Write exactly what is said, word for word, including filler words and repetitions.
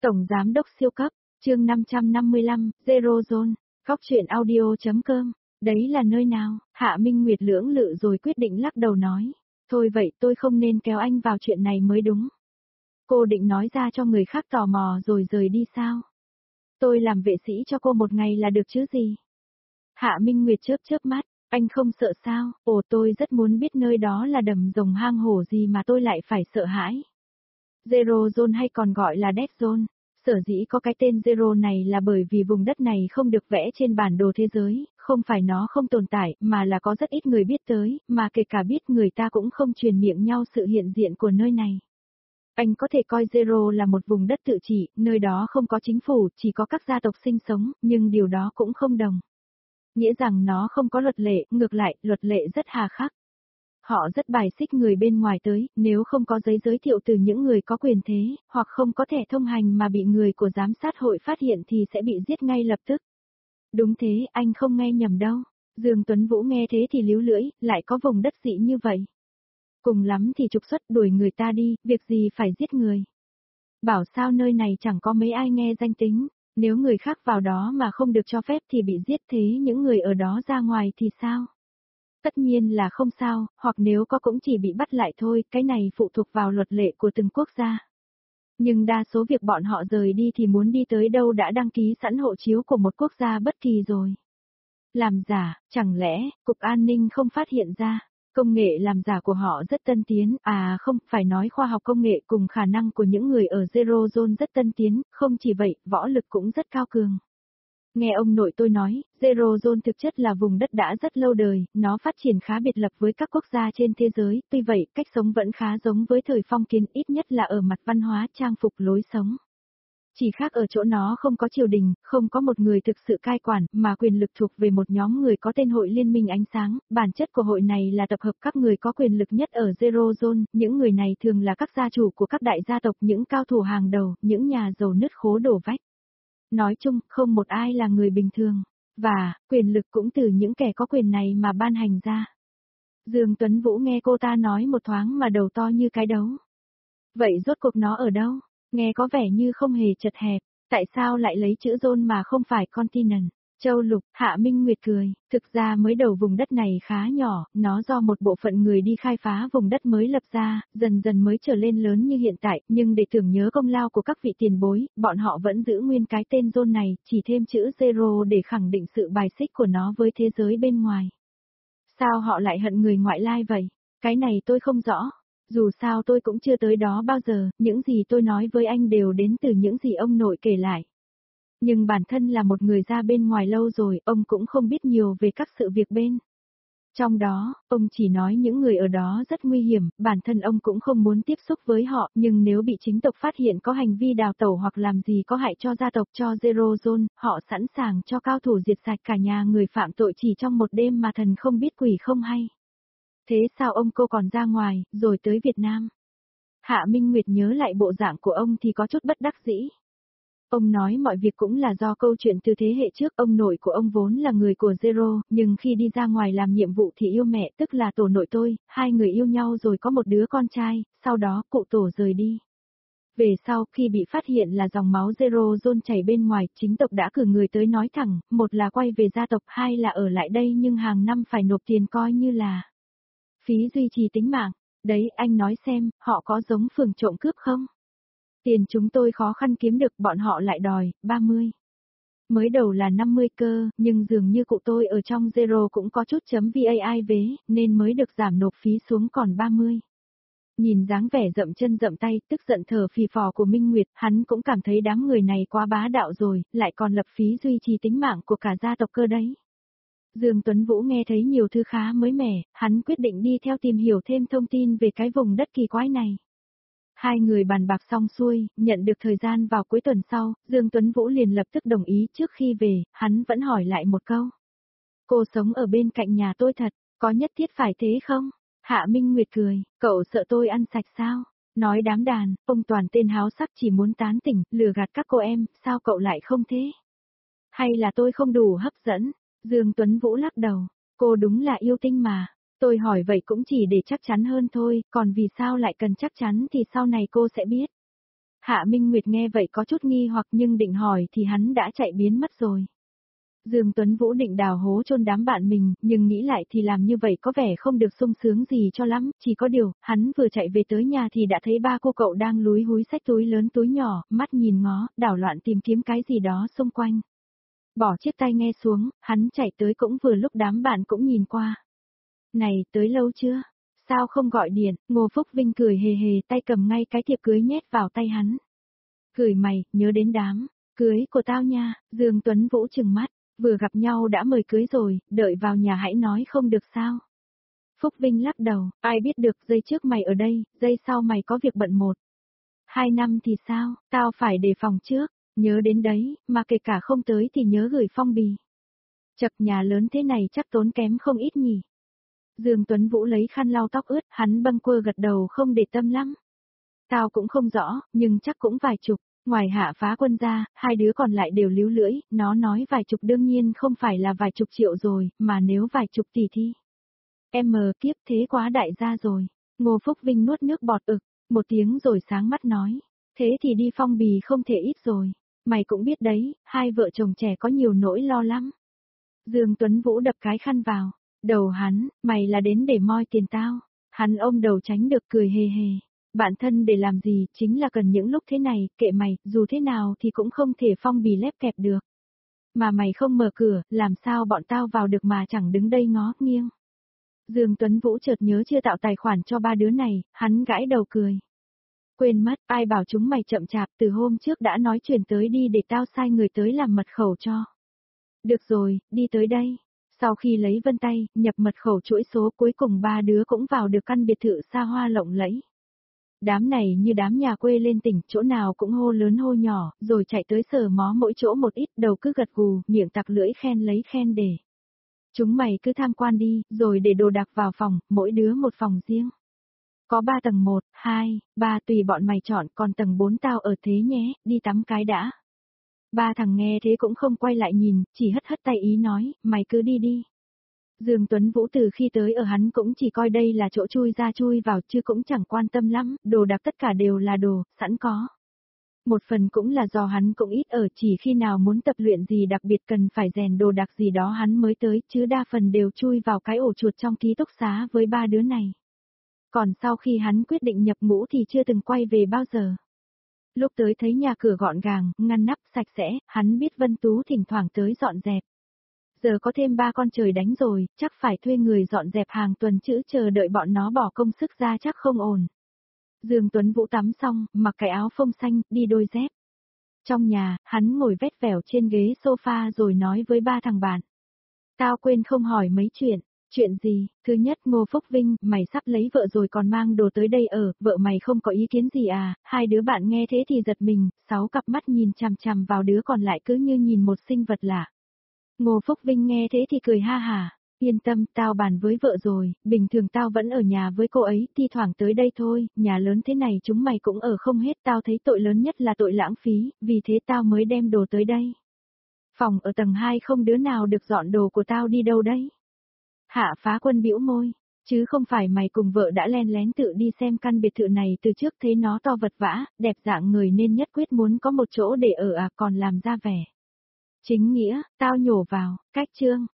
Tổng Giám đốc siêu cấp, chương năm trăm năm mươi lăm, Zero Zone, Cóc truyện audio.com, đấy là nơi nào? Hạ Minh Nguyệt lưỡng lự rồi quyết định lắc đầu nói. Thôi vậy tôi không nên kéo anh vào chuyện này mới đúng. Cô định nói ra cho người khác tò mò rồi rời đi sao? Tôi làm vệ sĩ cho cô một ngày là được chứ gì? Hạ Minh Nguyệt chớp chớp mắt, anh không sợ sao? Ồ, tôi rất muốn biết nơi đó là đầm rồng hang hổ gì mà tôi lại phải sợ hãi. Zero Zone hay còn gọi là Dead Zone. Sở dĩ có cái tên Zero này là bởi vì vùng đất này không được vẽ trên bản đồ thế giới, không phải nó không tồn tại, mà là có rất ít người biết tới, mà kể cả biết người ta cũng không truyền miệng nhau sự hiện diện của nơi này. Anh có thể coi Zero là một vùng đất tự trị, nơi đó không có chính phủ, chỉ có các gia tộc sinh sống, nhưng điều đó cũng không đồng nghĩa rằng nó không có luật lệ, ngược lại, luật lệ rất hà khắc. Họ rất bài xích người bên ngoài tới, nếu không có giấy giới thiệu từ những người có quyền thế, hoặc không có thẻ thông hành mà bị người của giám sát hội phát hiện thì sẽ bị giết ngay lập tức. Đúng thế, anh không nghe nhầm đâu. Dương Tuấn Vũ nghe thế thì líu lưỡi, lại có vùng đất dị như vậy. Cùng lắm thì trục xuất đuổi người ta đi, việc gì phải giết người. Bảo sao nơi này chẳng có mấy ai nghe danh tính, nếu người khác vào đó mà không được cho phép thì bị giết, thế những người ở đó ra ngoài thì sao? Tất nhiên là không sao, hoặc nếu có cũng chỉ bị bắt lại thôi, cái này phụ thuộc vào luật lệ của từng quốc gia. Nhưng đa số việc bọn họ rời đi thì muốn đi tới đâu đã đăng ký sẵn hộ chiếu của một quốc gia bất kỳ rồi. Làm giả, chẳng lẽ, Cục An ninh không phát hiện ra, công nghệ làm giả của họ rất tân tiến, à không, phải nói khoa học công nghệ cùng khả năng của những người ở Zero Zone rất tân tiến, không chỉ vậy, võ lực cũng rất cao cường. Nghe ông nội tôi nói, Zero Zone thực chất là vùng đất đã rất lâu đời, nó phát triển khá biệt lập với các quốc gia trên thế giới, tuy vậy, cách sống vẫn khá giống với thời phong kiến, ít nhất là ở mặt văn hóa, trang phục, lối sống. Chỉ khác ở chỗ nó không có triều đình, không có một người thực sự cai quản, mà quyền lực thuộc về một nhóm người có tên Hội Liên minh Ánh Sáng, bản chất của hội này là tập hợp các người có quyền lực nhất ở Zero Zone, những người này thường là các gia chủ của các đại gia tộc, những cao thủ hàng đầu, những nhà giàu nứt khố đổ vách. Nói chung, không một ai là người bình thường, và, quyền lực cũng từ những kẻ có quyền này mà ban hành ra. Dương Tuấn Vũ nghe cô ta nói một thoáng mà đầu to như cái đấu. Vậy rốt cuộc nó ở đâu? Nghe có vẻ như không hề chật hẹp, tại sao lại lấy chữ zone mà không phải continent? Châu Lục, Hạ Minh Nguyệt cười, thực ra mới đầu vùng đất này khá nhỏ, nó do một bộ phận người đi khai phá vùng đất mới lập ra, dần dần mới trở lên lớn như hiện tại, nhưng để tưởng nhớ công lao của các vị tiền bối, bọn họ vẫn giữ nguyên cái tên zone này, chỉ thêm chữ zero để khẳng định sự bài xích của nó với thế giới bên ngoài. Sao họ lại hận người ngoại lai vậy? Cái này tôi không rõ. Dù sao tôi cũng chưa tới đó bao giờ, những gì tôi nói với anh đều đến từ những gì ông nội kể lại. Nhưng bản thân là một người ra bên ngoài lâu rồi, ông cũng không biết nhiều về các sự việc bên. Trong đó, ông chỉ nói những người ở đó rất nguy hiểm, bản thân ông cũng không muốn tiếp xúc với họ, nhưng nếu bị chính tộc phát hiện có hành vi đào tẩu hoặc làm gì có hại cho gia tộc cho Zero Zone, họ sẵn sàng cho cao thủ diệt sạch cả nhà người phạm tội chỉ trong một đêm mà thần không biết quỷ không hay. Thế sao ông cô còn ra ngoài, rồi tới Việt Nam? Hạ Minh Nguyệt nhớ lại bộ dạng của ông thì có chút bất đắc dĩ. Ông nói mọi việc cũng là do câu chuyện từ thế hệ trước, ông nội của ông vốn là người của Zero, nhưng khi đi ra ngoài làm nhiệm vụ thì yêu mẹ, tức là tổ nội tôi, hai người yêu nhau rồi có một đứa con trai, sau đó cụ tổ rời đi. Về sau, khi bị phát hiện là dòng máu Zero Zone chảy bên ngoài, chính tộc đã cử người tới nói thẳng, một là quay về gia tộc, hai là ở lại đây nhưng hàng năm phải nộp tiền coi như là phí duy trì tính mạng. Đấy, anh nói xem, họ có giống phường trộm cướp không? Tiền chúng tôi khó khăn kiếm được, bọn họ lại đòi, ba mươi. Mới đầu là năm mươi cơ, nhưng dường như cụ tôi ở trong Zero cũng có chút chấm vai vế, nên mới được giảm nộp phí xuống còn ba mươi. Nhìn dáng vẻ dậm chân dậm tay, tức giận thở phì phò của Minh Nguyệt, hắn cũng cảm thấy đám người này quá bá đạo rồi, lại còn lập phí duy trì tính mạng của cả gia tộc cơ đấy. Dương Tuấn Vũ nghe thấy nhiều thứ khá mới mẻ, hắn quyết định đi theo tìm hiểu thêm thông tin về cái vùng đất kỳ quái này. Hai người bàn bạc xong xuôi, nhận được thời gian vào cuối tuần sau, Dương Tuấn Vũ liền lập tức đồng ý. Trước khi về, hắn vẫn hỏi lại một câu. Cô sống ở bên cạnh nhà tôi thật, có nhất thiết phải thế không? Hạ Minh Nguyệt cười, cậu sợ tôi ăn sạch sao? Nói đám đàn, ông toàn tên háo sắc chỉ muốn tán tỉnh, lừa gạt các cô em, sao cậu lại không thế? Hay là tôi không đủ hấp dẫn? Dương Tuấn Vũ lắc đầu, cô đúng là yêu tinh mà. Tôi hỏi vậy cũng chỉ để chắc chắn hơn thôi, còn vì sao lại cần chắc chắn thì sau này cô sẽ biết. Hạ Minh Nguyệt nghe vậy có chút nghi hoặc nhưng định hỏi thì hắn đã chạy biến mất rồi. Dương Tuấn Vũ định đào hố chôn đám bạn mình, nhưng nghĩ lại thì làm như vậy có vẻ không được sung sướng gì cho lắm, chỉ có điều, hắn vừa chạy về tới nhà thì đã thấy ba cô cậu đang lúi húi xách túi lớn túi nhỏ, mắt nhìn ngó, đảo loạn tìm kiếm cái gì đó xung quanh. Bỏ chiếc tai nghe xuống, hắn chạy tới cũng vừa lúc đám bạn cũng nhìn qua. Này, tới lâu chưa? Sao không gọi điện? Ngô Phúc Vinh cười hề hề, tay cầm ngay cái thiệp cưới nhét vào tay hắn. Cười mày, nhớ đến đám cưới của tao nha. Dương Tuấn Vũ trừng mắt, vừa gặp nhau đã mời cưới rồi, đợi vào nhà hãy nói không được sao. Phúc Vinh lắc đầu, ai biết được, giây trước mày ở đây, giây sau mày có việc bận một. Hai năm thì sao, tao phải đề phòng trước, nhớ đến đấy, mà kể cả không tới thì nhớ gửi phong bì. Chật, nhà lớn thế này chắc tốn kém không ít nhỉ. Dương Tuấn Vũ lấy khăn lau tóc ướt, hắn bâng quơ gật đầu không để tâm lắm. Tao cũng không rõ, nhưng chắc cũng vài chục. Ngoài Hạ Phá Quân ra, hai đứa còn lại đều líu lưỡi, nó nói vài chục đương nhiên không phải là vài chục triệu rồi, mà nếu vài chục tỷ thì. Em mờ kiếp thế quá đại gia rồi. Ngô Phúc Vinh nuốt nước bọt ực, một tiếng rồi sáng mắt nói. Thế thì đi phong bì không thể ít rồi. Mày cũng biết đấy, hai vợ chồng trẻ có nhiều nỗi lo lắm. Dương Tuấn Vũ đập cái khăn vào. Đầu hắn, mày là đến để moi tiền tao. Hắn ôm đầu tránh được cười hề hề. Bạn thân để làm gì, chính là cần những lúc thế này, kệ mày, dù thế nào thì cũng không thể phong bì lép kẹp được. Mà mày không mở cửa, làm sao bọn tao vào được mà chẳng đứng đây ngó nghiêng. Dương Tuấn Vũ chợt nhớ chưa tạo tài khoản cho ba đứa này, hắn gãi đầu cười. Quên mất, ai bảo chúng mày chậm chạp, từ hôm trước đã nói chuyển tới đi để tao sai người tới làm mật khẩu cho. Được rồi, đi tới đây. Sau khi lấy vân tay, nhập mật khẩu chuỗi số cuối cùng ba đứa cũng vào được căn biệt thự xa hoa lộng lẫy. Đám này như đám nhà quê lên tỉnh, chỗ nào cũng hô lớn hô nhỏ, rồi chạy tới sờ mó mỗi chỗ một ít, đầu cứ gật gù, miệng tặc lưỡi khen lấy khen để. Chúng mày cứ tham quan đi, rồi để đồ đạc vào phòng, mỗi đứa một phòng riêng. Có ba tầng một, hai, ba tùy bọn mày chọn, còn tầng bốn tao ở thế nhé, đi tắm cái đã. Ba thằng nghe thế cũng không quay lại nhìn, chỉ hất hất tay ý nói, mày cứ đi đi. Dương Tuấn Vũ từ khi tới ở hắn cũng chỉ coi đây là chỗ chui ra chui vào chứ cũng chẳng quan tâm lắm, đồ đạc tất cả đều là đồ, sẵn có. Một phần cũng là do hắn cũng ít ở, chỉ khi nào muốn tập luyện gì đặc biệt cần phải rèn đồ đạc gì đó hắn mới tới, chứ đa phần đều chui vào cái ổ chuột trong ký túc xá với ba đứa này. Còn sau khi hắn quyết định nhập ngũ thì chưa từng quay về bao giờ. Lúc tới thấy nhà cửa gọn gàng, ngăn nắp sạch sẽ, hắn biết Vân Tú thỉnh thoảng tới dọn dẹp. Giờ có thêm ba con trời đánh rồi, chắc phải thuê người dọn dẹp hàng tuần chữ chờ đợi bọn nó bỏ công sức ra chắc không ổn. Dương Tuấn Vũ tắm xong, mặc cái áo phông xanh, đi đôi dép. Trong nhà, hắn ngồi vét vẻo trên ghế sofa rồi nói với ba thằng bạn. Tao quên không hỏi mấy chuyện. Chuyện gì? Thứ nhất, Ngô Phúc Vinh, mày sắp lấy vợ rồi còn mang đồ tới đây ở, vợ mày không có ý kiến gì à? Hai đứa bạn nghe thế thì giật mình, sáu cặp mắt nhìn chằm chằm vào đứa còn lại cứ như nhìn một sinh vật lạ. Ngô Phúc Vinh nghe thế thì cười ha hả, yên tâm, tao bàn với vợ rồi, bình thường tao vẫn ở nhà với cô ấy, thi thoảng tới đây thôi, nhà lớn thế này chúng mày cũng ở không hết, tao thấy tội lớn nhất là tội lãng phí, vì thế tao mới đem đồ tới đây. Phòng ở tầng hai không đứa nào được dọn đồ của tao đi đâu đấy. Hạ Phá Quân bĩu môi, chứ không phải mày cùng vợ đã len lén tự đi xem căn biệt thự này từ trước thấy nó to vật vã, đẹp dạng người nên nhất quyết muốn có một chỗ để ở à còn làm ra vẻ. Chính nghĩa, tao nhổ vào, cách chương.